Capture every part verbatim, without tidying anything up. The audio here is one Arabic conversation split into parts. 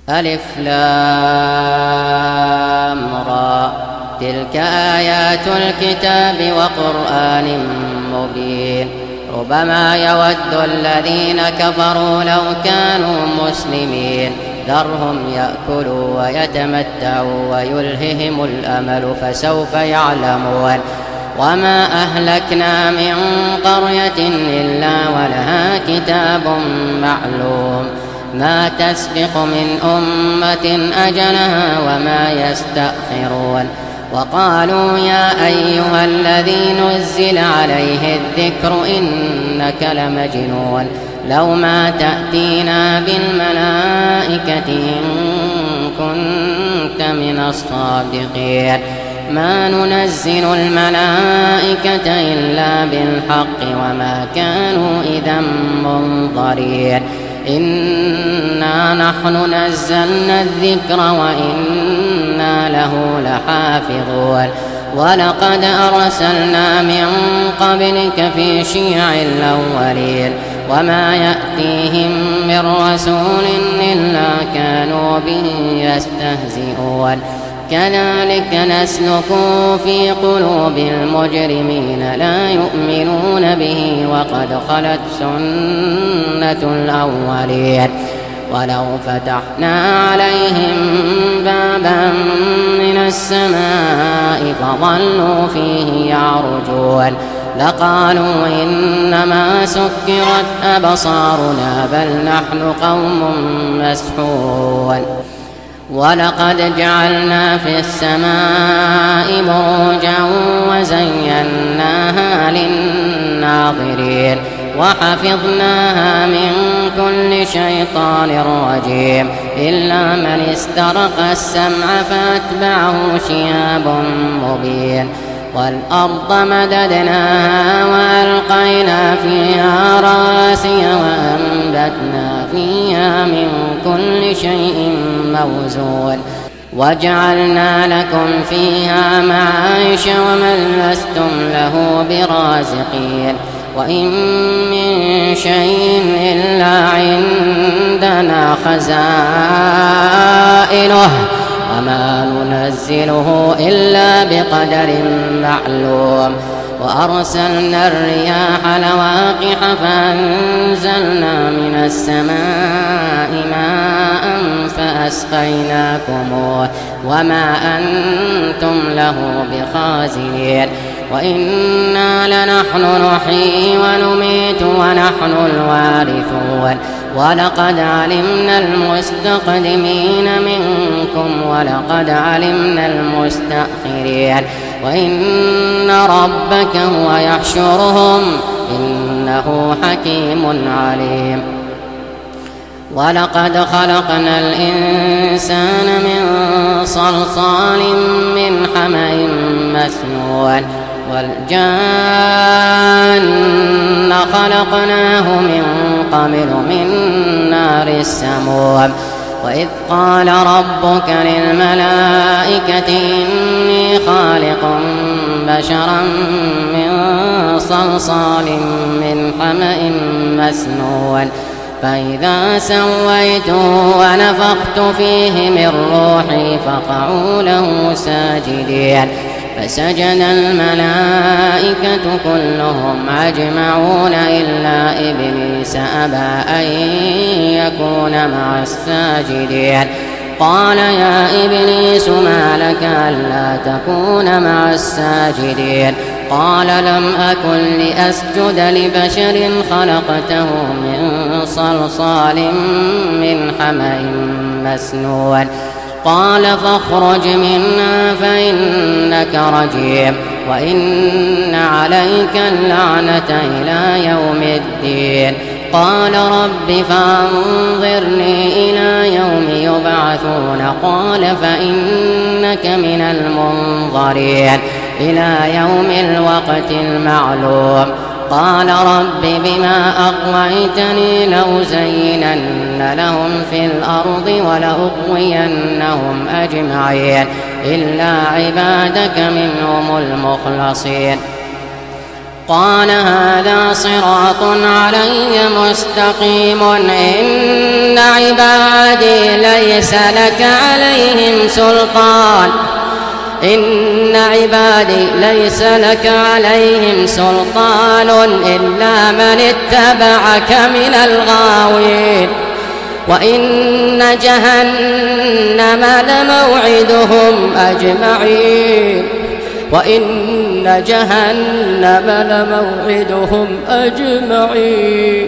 ألف لام را، تلك آيات الكتاب وقرآن مبين. ربما يود الذين كفروا لو كانوا مسلمين، ذرهم يأكلوا ويتمتعوا ويلههم الأمل فسوف يعلمون. وما أهلكنا من قرية إلا ولها كتاب معلوم، ما تسبق من أمة أجلها وما يستأخرون. وقالوا يا أيها الذي نزل عليه الذكر إنك لمجنون، لو ما تأتينا بالملائكة إن كنت من الصادقين. ما ننزل الملائكة إلا بالحق وما كانوا إذا منظرين. إنا نحن نزلنا الذكر وإنا له لحافظون. ولقد أرسلنا من قبلك في شيع الأولين، وما يأتيهم من رسول إلا كانوا به يستهزئون. كذلك نسلكه في قلوب المجرمين، لا يؤمنون به وقد خلت سنة الأولين. ولو فتحنا عليهم بابا من السماء فظلوا فيه يعرجون لقالوا إنما سكرت أبصارنا بل نحن قوم مسحورون. ولقد جعلنا في السماء بروجا وزيناها للناظرين وحفظناها من كل شيطان رجيم إلا من استرق السمع فأتبعه شهاب مبين. والأرض مددناها وألقينا فيها رواسي وأنبتنا فيها من كل شيء موزون وجعلنا لكم فيها معايش ومن لستم له برازقين. وإن من شيء إلا عندنا خزائنه وما ننزله إلا بقدر معلوم. وأرسلنا الرياح لواقح فأنزلنا من السماء ماء فأسقيناكموه وما أنتم له بخازنين. وإنا لنحن نحيي ونميت ونحن الوارثون. ولقد علمنا المستقدمين منكم ولقد علمنا المستأخرين. وإن ربك هو يحشرهم إنه حكيم عليم. ولقد خلقنا الإنسان من صلصال من حمأ مسنون والجان خلقناه من قبل من نار السموم. وإذ قال ربك للملائكة إني خالق بشرا من صلصال من حمأ مسنون فإذا سويته ونفخت فيه من روحي فقعوا له ساجدين. فسجد الملائكة كلهم أجمعون إلا إبليس أبى أن يكون مع الساجدين. قال يا إبليس ما لك ألا تكون مع الساجدين؟ قال لم أكن لأسجد لبشر خلقته من صلصال من حمأ مسنون. قال فاخرج منا فإنك رجيم وإن عليك اللعنة إلى يوم الدين. قال رب فأنظرني إلى يوم يبعثون. قال فإنك من المنظرين إلى يوم الوقت المعلوم. قال رب بما أغويتني لأزينن لهم في الأرض ولأغوينهم أجمعين إلا عبادك منهم المخلصين. قال هذا صراط علي مستقيم إن عبادي ليس لك عليهم سلطان إن عبادي ليس لك عليهم سلطان إلا من اتبعك من الغاوين وإن جهنم لموعدهم أجمعين وإن جهنم لموعدهم أجمعين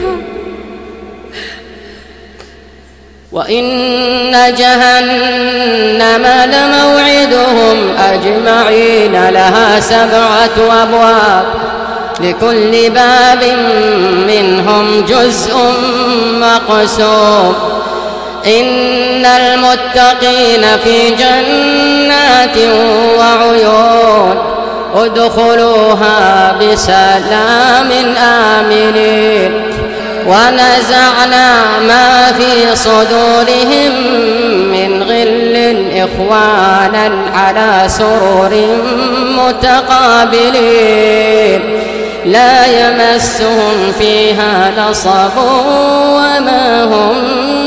وإن جهنم لموعدهم أجمعين لها سبعة أبواب لكل باب منهم جزء مقسوم إن المتقين في جنات وعيون ادخلوها بسلام آمنين ونزعنا ما في صدورهم من غل إخوانا على سرر متقابلين لا يمسهم فيها نصب وما هم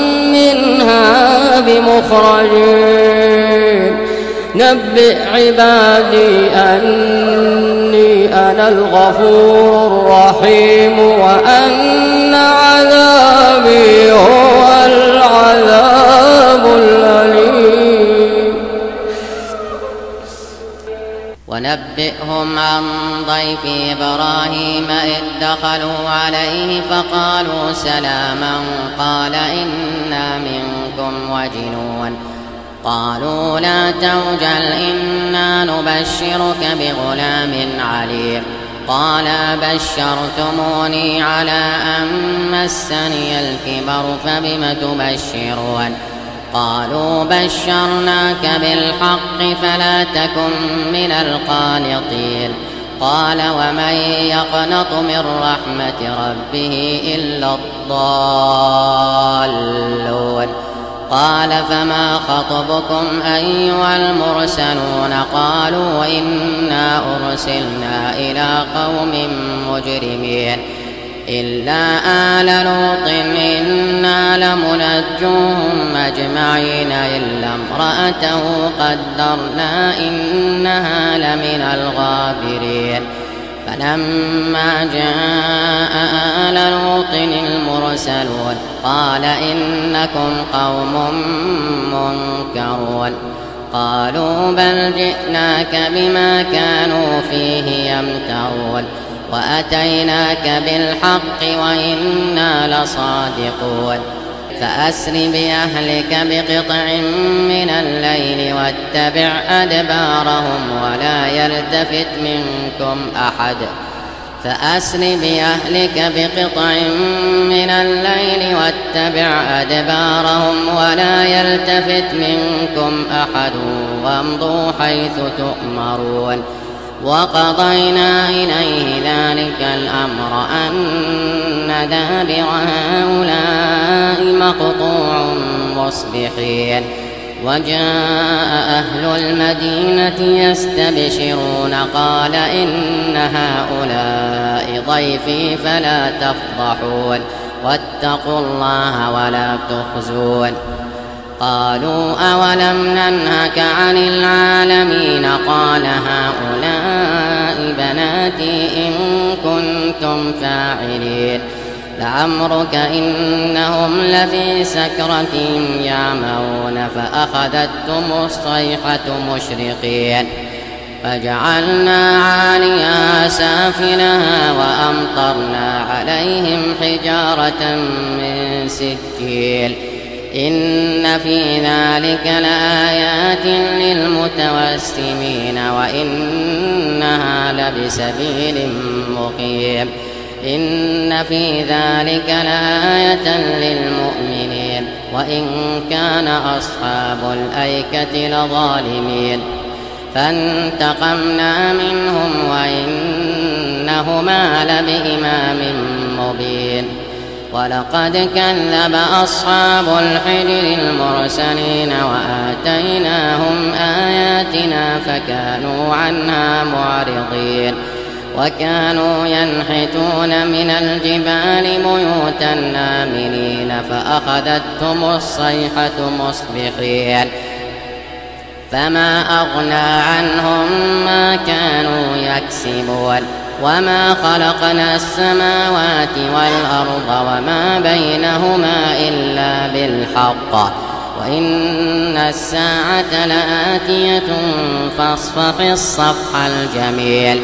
منها بمخرجين نبئ عبادي أني أنا الغفور الرحيم وأن عذابي هو العذاب الأليم ونبئهم عن ضيف إبراهيم إذ دخلوا عليه فقالوا سلاما قال إنا منكم وجنون قالوا لا توجل إنا نبشرك بغلام عليم قال بشرتموني على أن مسني الكبر فبم تبشرون قالوا بشرناك بالحق فلا تكن من القانطين قال ومن يقنط من رحمة ربه إلا الضالون قال فما خطبكم أيها المرسلون قالوا إنا أرسلنا إلى قوم مجرمين إلا آل لوط إنا لمنجوهم أجمعين إلا امرأته قدرنا إنها لمن الغابرين فلما جاء آل لوط المرسلون قال إنكم قوم منكرون قالوا بل جئناك بما كانوا فيه يمترون وأتيناك بالحق وإنا لصادقون فأسر بأهلك بقطع من الليل واتبع أدبارهم ولا يلتفت منكم أحد فأسر بأهلك بقطع من الليل واتبع أدبارهم ولا يلتفت منكم أحد وامضوا حيث تؤمرون وقضينا إليه ذلك الأمر أن دابر هؤلاء مقطوع مصبحين وجاء أهل المدينة يستبشرون قال إن هؤلاء ضيفي فلا تفضحون واتقوا الله ولا تخزون قالوا أولم ننهك عن العالمين قال هؤلاء بناتي إن كنتم فاعلين لعمرك إنهم لفي سكرتهم يعمهون فأخذتهم الصيحة مشرقين فجعلنا عاليها سافلها وأمطرنا عليهم حجارة من سجيل إن في ذلك لآيات للمتوسمين وإنها لبسبيل مقيم إن في ذلك لآية للمؤمنين وإن كان أصحاب الأيكة لظالمين فانتقمنا منهم وإنهما لبإمام مبين ولقد كذب أصحاب الحجر المرسلين وآتيناهم آياتنا فكانوا عنها معرضين وكانوا ينحتون من الجبال بيوتا آمنين فأخذتهم الصيحة مصبحين فما أغنى عنهم ما كانوا يكسبون وما خلقنا السماوات والأرض وما بينهما إلا بالحق وإن الساعة لآتية فاصفح الصفح الجميل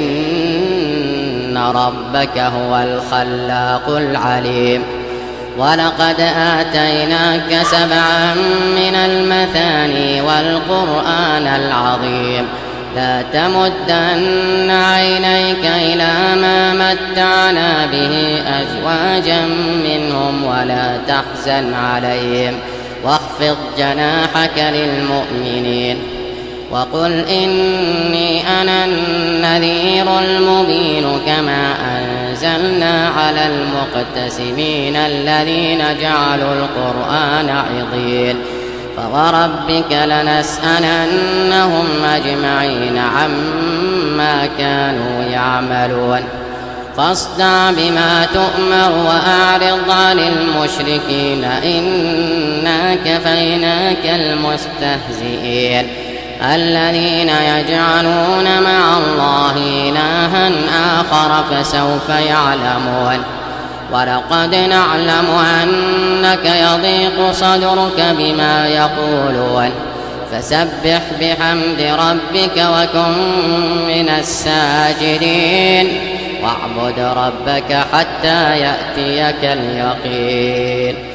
إن ربك هو الخلاق العليم ولقد آتيناك سبعا من المثاني والقرآن العظيم لا تمدن عينيك إلى ما متعنا به أزواجا منهم ولا تحزن عليهم واخفض جناحك للمؤمنين وقل إني أنا النذير المبين كما أنزلنا على المقتسمين الذين جعلوا القرآن عضين فوربك لنسألنهم أجمعين عما كانوا يعملون فاصدع بما تؤمر وأعرض عن المشركين إنا كفيناك المستهزئين الذين يجعلون مع الله إلها آخر فسوف يعلمون ولقد نعلم أنك يضيق صدرك بما يقولون فسبح بحمد ربك وكن من الساجدين واعبد ربك حتى يأتيك اليقين